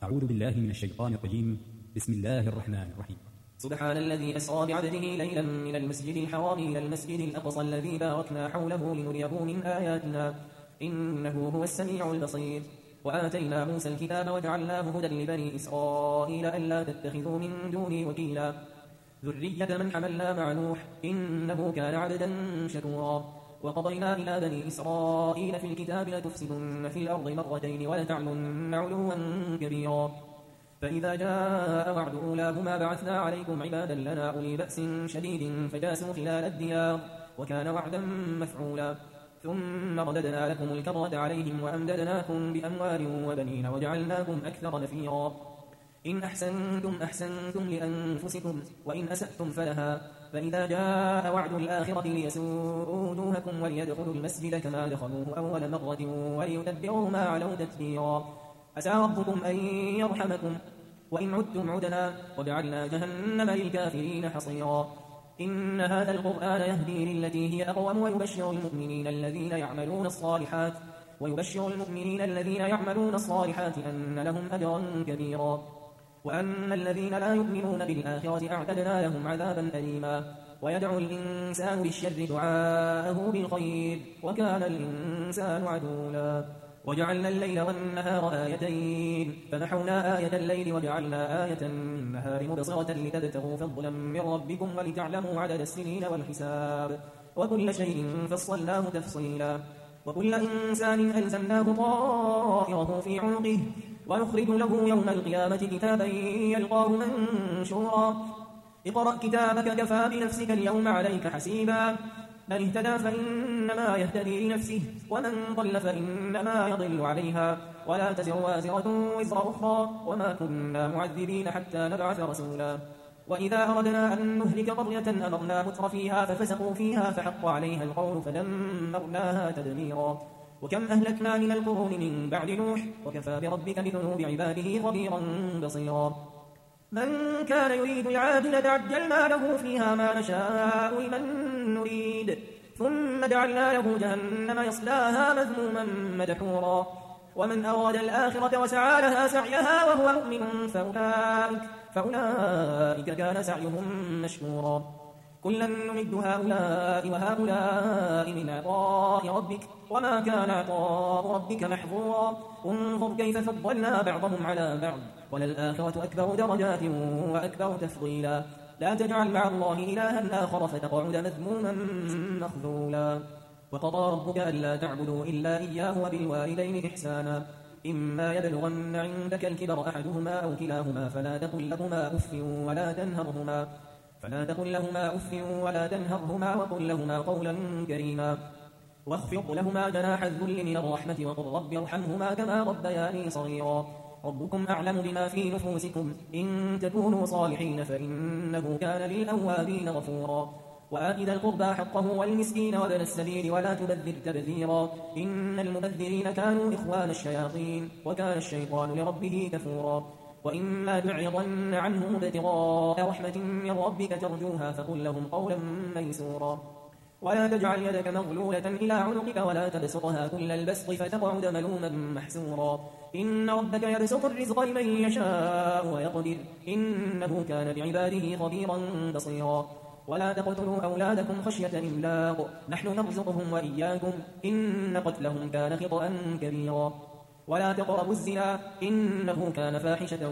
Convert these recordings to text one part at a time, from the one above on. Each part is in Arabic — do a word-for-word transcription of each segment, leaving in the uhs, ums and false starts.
أعوذ بالله من الشيطان الرجيم. بسم الله الرحمن الرحيم. سبحان الذي أسرى بعبده ليلا من المسجد الحرام إلى المسجد الأقصى الذي باركنا حوله لنريه من آياتنا إنه هو السميع البصير. وآتينا موسى الكتاب وجعلناه هدى لبني إسرائيل ألا تتخذوا من دوني وكيلا ذرية من حملنا مع نوح إنه كان عبدا شكورا. وقضينا إلى بني إسرائيل في الكتاب لتفسدن في الأرض مرتين ولتعلن علوا كبيرا. فإذا جاء وعد أولاهما بعثنا عليكم عبادا لنا أولي بأس شديد فجاسوا خلال الديار وكان وعدا مفعولا. ثم رددنا لكم الكرة عليهم وأمددناكم بأموال وبنين وجعلناكم أكثر نفيرا. إن أحسنتم أحسنتم لأنفسكم وإن أسأتم فلها. فإذا جاء وعد الآخرة ليسوءوا وجوهكم وليدخلوا المسجد كما دخلوه أول مرة وليتبروا ما علوا تتبيرا. عسى ربكم أن يرحمكم وإن عدتم عدنا وجعلنا جهنم للكافرين حصيرا. إن هذا القرآن يهدي للتي هي أقوم ويبشر المؤمنين الذين يعملون الصالحات ويبشر المؤمنين الذين يعملون الصالحات أن لهم أجرا كبيرا. وأن الذين لا يؤمنون بالآخرة أعتدنا لهم عذابا أليما. ويدعو الإنسان بالشر دعاءه بالخير وكان الإنسان عجولا. وجعلنا الليل والنهار آيتين فمحونا آية الليل وجعلنا آية النهار مبصرة لتبتغوا فضلا من ربكم ولتعلموا عدد السنين والحساب وكل شيء فصلناه تفصيلا. وكل إنسان ألزمناه طائره في عنقه ونخرج له يوم القيامة كتابا يلقاه منشورا. اقرأ كتابك كفى بنفسك اليوم عليك حسيبا. من اهتدى فإنما يهتدي لنفسه ومن ضل فإنما يضل عليها ولا تزر وازرة وزر أخرى وما كنا معذبين حتى نبعث رسولا. وإذا أردنا أن نهلك قرية أمرنا متر فيها ففسقوا فيها فحق عليها القول فدمرناها تدميرا. وكم أهلكنا من القرون من بعد نوح وكفى بربك بذنوب عباده خبيرا بصيرا. من كان يريد العاجلة عجلنا له فيها ما نشاء لمن نريد ثم جعلنا له جهنم يصلاها مذموما مدحورا. ومن أراد الآخرة وسعى لها سعيها وهو مؤمن فأولئك, فأولئك كان سعيهم مشكورا. كلا نمد هؤلاء وهؤلاء من عطاء ربك وما كان عطاء ربك محظورا. انظر كيف فضلنا بعضهم على بعض وللآخرة أكبر درجات وأكبر تفضيلا. لا تجعل مع الله إلها آخر فتقعد مذموما مخذولا. وقضى ربك ألا تعبدوا إلا إياه وبالوالدين إحسانا. إما يبلغن عندك الكبر أحدهما أو كلاهما فلا تقل لهما أف ولا تنهرهما فلا تقل لهما أف ولا تنهرهما وقل لهما قولا كريما. واخفض لهما جناح الذل من الرحمة وقل رب ارحمهما كما ربياني صغيرا. ربكم أعلم بما في نفوسكم إن تكونوا صالحين فإنه كان للأوابين غفورا. وآت ذا القربى حقه والمسكين وابن السبيل ولا تبذر تبذيرا. إن المبذرين كانوا إخوان الشياطين وكان الشيطان لربه كفورا. وإما تعرضن عنهم ابتغاء رحمة من ربك ترجوها فقل لهم قولا ميسورا. ولا تجعل يدك مغلولة إلى عنقك ولا تبسطها كل البسط فتقعد ملوما محسورا. إن ربك يبسط الرزق لمن يشاء ويقدر إنه كان بعباده خبيرا بصيرا. ولا تقتلوا أولادكم خشية إملاق نحن نرزقهم وإياكم إن قتلهم كان خطأ كبيرا. ولا تقربوا الزنا إنه كان فاحشة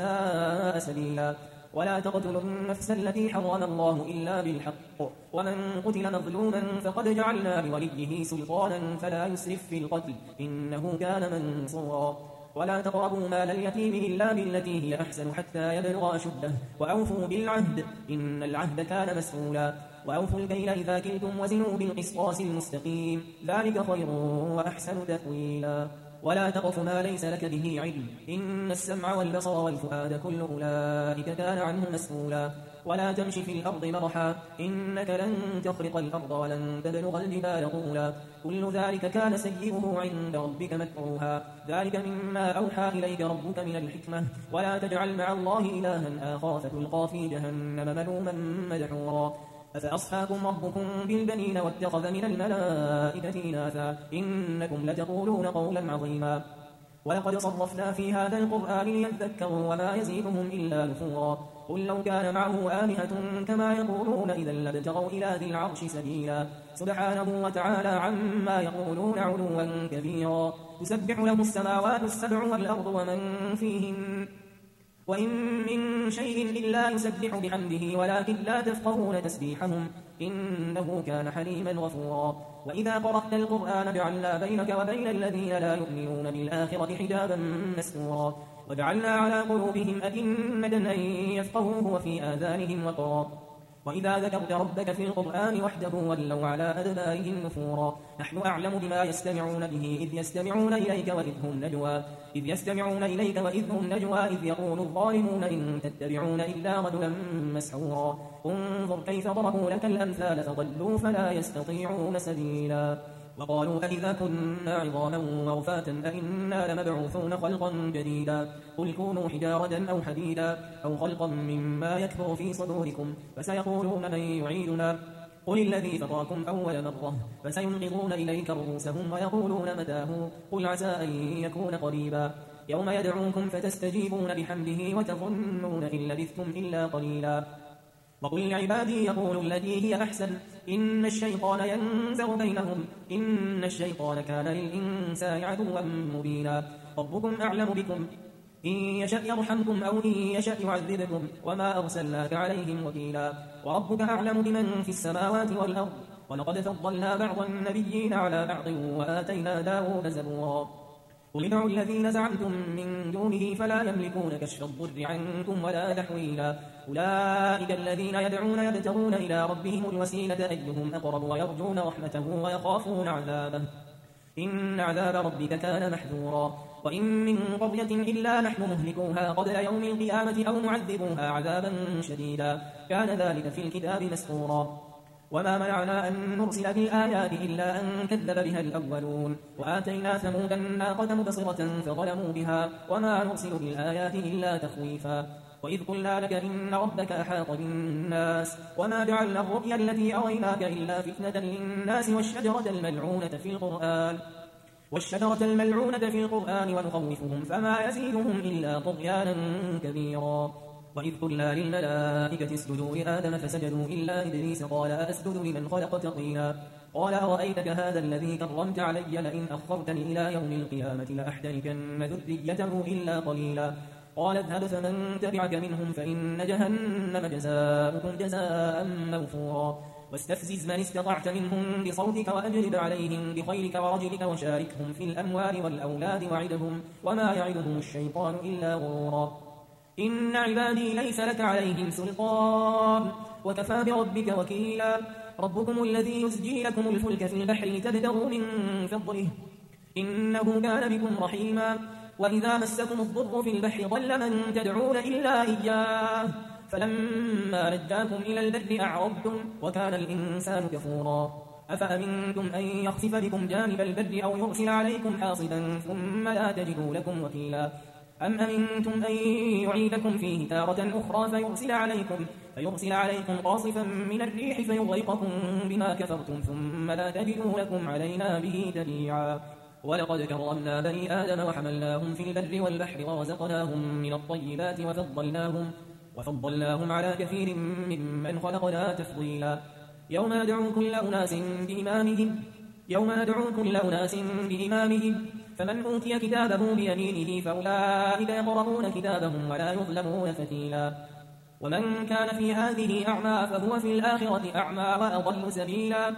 وساء سبيلا. ولا تقتلوا النفس التي حرم الله إلا بالحق ومن قتل مظلوما فقد جعلنا لوليه سلطانا فلا يسرف في القتل إنه كان منصورا. ولا تقربوا مال اليتيم إلا بالتي هي أحسن حتى يبلغ أشده وأوفوا بالعهد إن العهد كان مسؤولا. وأوفوا الكيل إذا كلتم وزنوا بالقسطاس المستقيم ذلك خير وأحسن تأويلا. ولا تقف ما ليس لك به علم إن السمع والبصر والفؤاد كل أولئك كان عنه مسؤولا. ولا تمشي في الأرض مرحا إنك لن تخرق الأرض ولن تبلغ الجبال طولا. كل ذلك كان سيئه عند ربك مكروها. ذلك مما أوحى إليك ربك من الحكمة. ولا تجعل مع الله إلها آخر فتلقى في جهنم ملوما مدحورا. أفأصحاكم ربكم بالبنين واتخذ من الملائكة إناثا إنكم لتقولون قولا عظيما. ولقد صرفنا في هذا القرآن ليذكروا وما يزيدهم إلا نفورا قل لو كان معه آلهة كما يقولون إذا لابتغوا إلى ذي العرش سبيلا سبحانه وتعالى عما يقولون علوا كبيرا تسبح له السماوات السبع والأرض ومن فيهن وإن من شيء إلا يسبح بحمده ولكن لا تفقهون تسبيحهم إنه كان حليما غفورا وإذا قرأت القرآن جعلنا بينك وبين الذين لا يؤمنون بالآخرة حجابا مستورا وجعلنا على قلوبهم أكنة أن يفقهوه وفي آذانهم وقرا وإذا ذكرت ربك في القرآن وحده ولوا على أدبارهم نفورا نحن أعلم بما يستمعون به إذ يستمعون إليك وإذ هم نجوى إذ يستمعون إليك وإذ هم نجوى إذ يقول الظالمون إن تتبعون إلا رجلا مسحورا انظر كيف ضربوا لك الأمثال فضلوا فلا يستطيعون سبيلا وقالوا أئذا كنا عظاما ورفاتا أئنا لمبعوثون خلقا جديدا قل كونوا حجارة أو حديدا أو خلقا مما يكبر في صدوركم فسيقولون من يعيدنا قل الذي فطركم أول مرة فسينغضون إليك رؤوسهم ويقولون متاه قل عسى أن يكون قريبا يوم يدعوكم فتستجيبون بحمده وتظنون إن لبثتم إلا قليلا وقل لعبادي يقولوا التي هي أحسن إن الشيطان ينزغ بينهم إن الشيطان كان للإنسان عدوا مبينا ربكم أعلم بكم إن يشأ يرحمكم أو إن يشأ يعذبكم وما أرسلناك عليهم وكيلا وربك أعلم بمن في السماوات والأرض ولقد فضلنا بعض النبيين على بعض وآتينا داود زبورا قل ادعوا الذين زعمتم من دونه فلا يملكون كشف الضر عنكم ولا تحويلا أولئك الذين يدعون يبتغون إلى ربهم الوسيلة أيهم أقرب ويرجون رحمته ويخافون عذابه إن عذاب ربك كان محذورا وإن من قرية إلا نحن مهلكوها قبل يوم القيامة أو معذبوها عذابا شديدا كان ذلك في الكتاب مسطورا وما منعنا أن نرسل بالآيات إلا أن كذب بها الأولون وآتينا ثمود الناقة مبصرة فظلموا بها وما نرسل بالآيات إلا تخويفا وإذ قلنا لك إن ربك أحاط بالناس وما جعلنا الرؤيا التي أريناك إلا فتنة للناس والشجرة الملعونة في القرآن والشجرة الملعونة في القرآن ونخوفهم فما يزيدهم إلا طغيانا كبيرا وإذ قلنا للملائكة اسجدوا لآدم فسجدوا إلا إبليس قال أسجد لمن خلقت طينا قال أرأيتك هذا الذي كرمت علي لئن أخرتني إلى يوم القيامة لأحتركن ذريته إلا قليلا قال اذهب فمن تبعك منهم فإن جهنم جزاؤكم جزاء موفورا واستفزز من استطعت منهم بصوتك وأجلب عليهم بخيلك ورجلك وشاركهم في الأموال والأولاد وعدهم وما يعدهم الشيطان إلا غرورا إن عبادي ليس لك عليهم سلطان وكفى بربك وكيلا ربكم الذي يزجي لكم الفلك في البحر لتبتغوا من فضله إنه كان بكم رحيما وإذا مسكم الضر في البحر ضل من تدعون إلا إياه فلما نجاكم إلى البر أعرضتم وكان الإنسان كفورا أفأمنتم أن يخسف بكم جانب البر أو يرسل عليكم حاصبا ثم لا تجدوا لكم وكيلا أم أمنتم أن يعيدكم فيه تارة أخرى فيرسل عليكم, فيرسل عليكم قاصفا من الريح فيغرقكم بما كفرتم ثم لا تجدوا لكم علينا به تبيعا ولقد كرمنا بني آدم وحملناهم في البر والبحر ورزقناهم من الطيبات وفضلناهم, وفضلناهم على كثير ممن خلقنا تفضيلا يوم ندعو كل أناس بإمامهم يوم ندعو كل أناس بإمامهم فمن أوتي كتابه بيمينه فأولئك يقرؤون كتابهم ولا يظلمون فتيلا ومن كان في هذه أعمى فهو في الآخرة أعمى وأضل سبيلا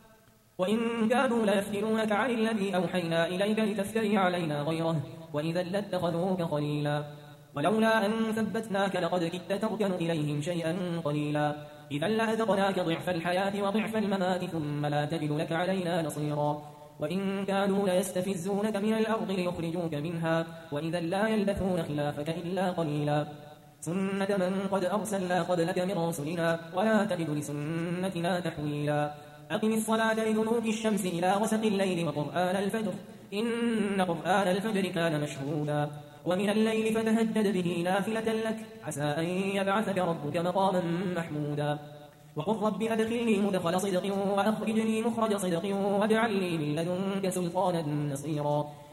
وإن كانوا ليفتنونك عن الذي أوحينا إليك لتفتري علينا غيره وإذا لاتخذوك خليلا ولولا أن ثبتناك لقد كدت تركن إليهم شيئا قليلا إذا لأذقناك ضعف الحياة وضعف الممات ثم لا تجد لك علينا نصيرا وإن كانوا ليستفزونك من الأرض ليخرجوك منها وإذا لا يلبثون خلافك إلا قليلا سنة من قد أرسلنا قبلك من رسلنا ولا تجد لسنتنا تحويلا أقم الصلاة لدلوك الشمس إلى غسق الليل وقرآن الفجر إن قرآن الفجر كان مشهودا ومن الليل فتهجد به نافلة لك عسى أن يبعثك ربك مقاما محمودا وقل رب أدخلني مدخل صدق وأخرجني مخرج صدق واجعل لي من لدنك سلطانا نصيرا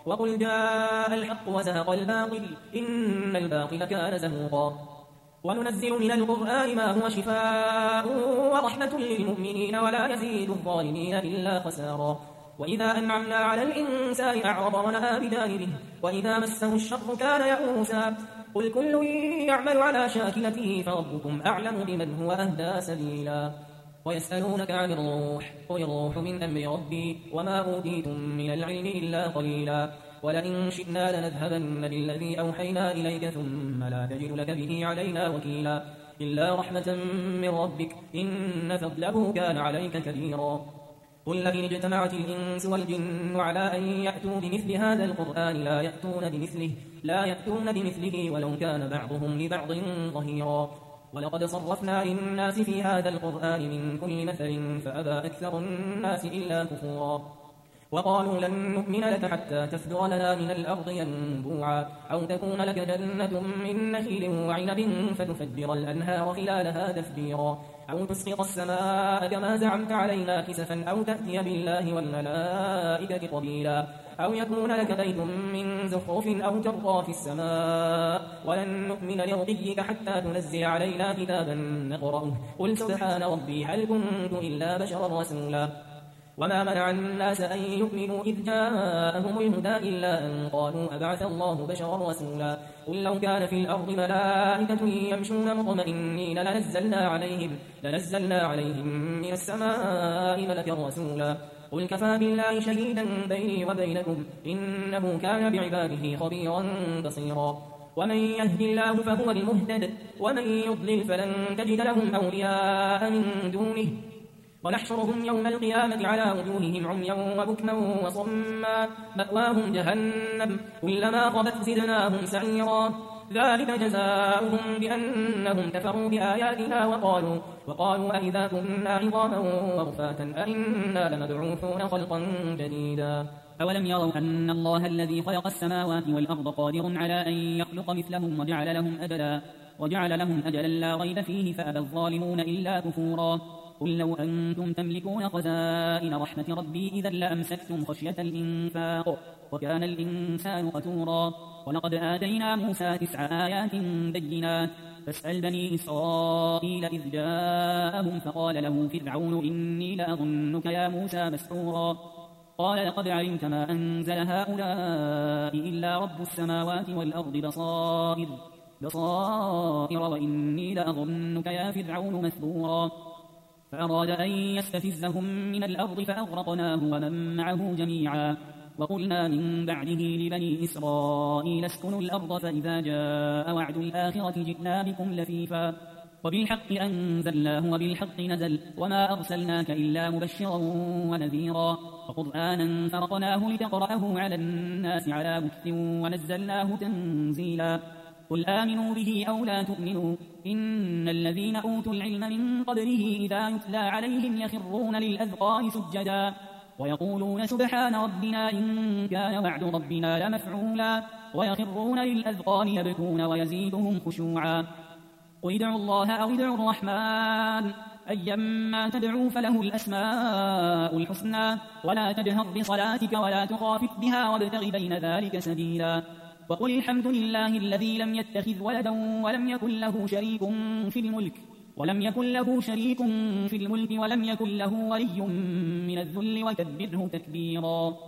وقل جاء الحق وزهق الباطل إن الباطل كان زهوقا وننزل من القرآن ما هو شفاء ورحمة للمؤمنين ولا يزيد الظالمين إلا خسارا وإذا أنعمنا على الإنسان أعرض ونأى بجانبه وإذا مسه الشر كان يئوسا قل كل يعمل على شاكلته فربكم أعلم بمن هو أهدى سبيلا ويسألونك عن الروح قل الروح من أمر ربي وما أوتيتم من العلم إلا قليلا ولئن شئنا لنذهبن بالذي أوحينا إليك ثم لا تجد لك به علينا وكيلا إلا رحمة من ربك إن فضله كان عليك كبيرا قل لئن اجتمعت الإنس والجن على أن يأتوا بمثل هذا القرآن لا يأتون بمثله لا يأتون بمثله ولو كان بعضهم لبعض ظهيرا ولقد صرفنا للناس في هذا القرآن من كل مثل فأبى أكثر الناس إلا كفورا وقالوا لن نؤمن لك حتى تفجر لنا من الأرض ينبوعا أو تكون لك جنة من نخيل وعنب فتفجر الأنهار خلالها تفجيرا أو تسقط السماء كما زعمت علينا كسفا أو تأتي بالله والملائكة قبيلا أو يكون لك بيت من زخرف أو ترقى في السماء ولن نؤمن لرقيك حتى تنزل علينا كتابا نقرأه قل سبحان ربي هل كنت إلا بشرا رسولا وما منع الناس أن يؤمنوا إذ جاءهم الهدى إلا أن قالوا أبعث الله بشرا رسولا قل لو كان في الأرض ملائكة يمشون مطمئنين لنزلنا عليهم, لنزلنا عليهم من السماء ملكا رسولا قل كفى بالله شهيدا بيني وبينكم إنه كان بعباده خبيرا بصيرا ومن يهد الله فهو المهتد ومن يضلل فلن تجد لهم أولياء من دونه ونحشرهم يوم القيامة على وجوههم عميا وبكما وصما مأواهم جهنم كلما خبت زدناهم سعيرا ذلك جزاؤهم بأنهم كفروا بآياتنا وقالوا, وقالوا أئذا كنا عظاما ورفاتا أئنا لمبعوثون خلقا جديدا أولم يروا أن الله الذي خلق السماوات والأرض قادر على أن يخلق مثلهم وجعل لهم أجلا, وجعل لهم أجلا لا ريب فيه فأبى الظالمون إلا كفورا قل لو أنتم تملكون خزائن رحمة ربي إذا لأمسكتم خشية الإنفاق وكان الإنسان قتورا ولقد آتينا موسى تسع آيات بينات فاسأل بني إسرائيل إذ جاءهم فقال له فرعون إني لأظنك يا موسى مسحورا قال لقد علمت ما أنزل هؤلاء إلا رب السماوات والأرض بصائر بصائر وإني لأظنك يا فرعون مثبورا فأراد أن يستفزهم من الأرض فأغرقناه ومن معه جميعا وقلنا من بعده لبني إسرائيل اسكنوا الأرض فإذا جاء وعد الآخرة جئنا بكم لفيفا وبالحق أنزلناه وبالحق نزل وما أرسلناك إلا مبشرا ونذيرا وقرآنا فرقناه لتقرأه على الناس على مكث ونزلناه تنزيلا قل آمنوا به أو لا تؤمنوا إن الذين أوتوا العلم من قبله إذا يتلى عليهم يخرون للأذقان سجدا ويقولون سبحان ربنا إن كان وعد ربنا لمفعولا ويخرون للأذقان يبكون ويزيدهم خشوعا قل ادعوا الله أو ادعوا الرحمن أيما تدعوا فله الأسماء الحسنى ولا تجهر بصلاتك ولا تخافت بها وابتغ بين ذلك سبيلا وقل الحمد لله الذي لم يتخذ ولدا ولم يكن له شريك في الملك ولم يكن له شريك في الملك ولم يكن له ولي من الذل وكبره تكبيرا.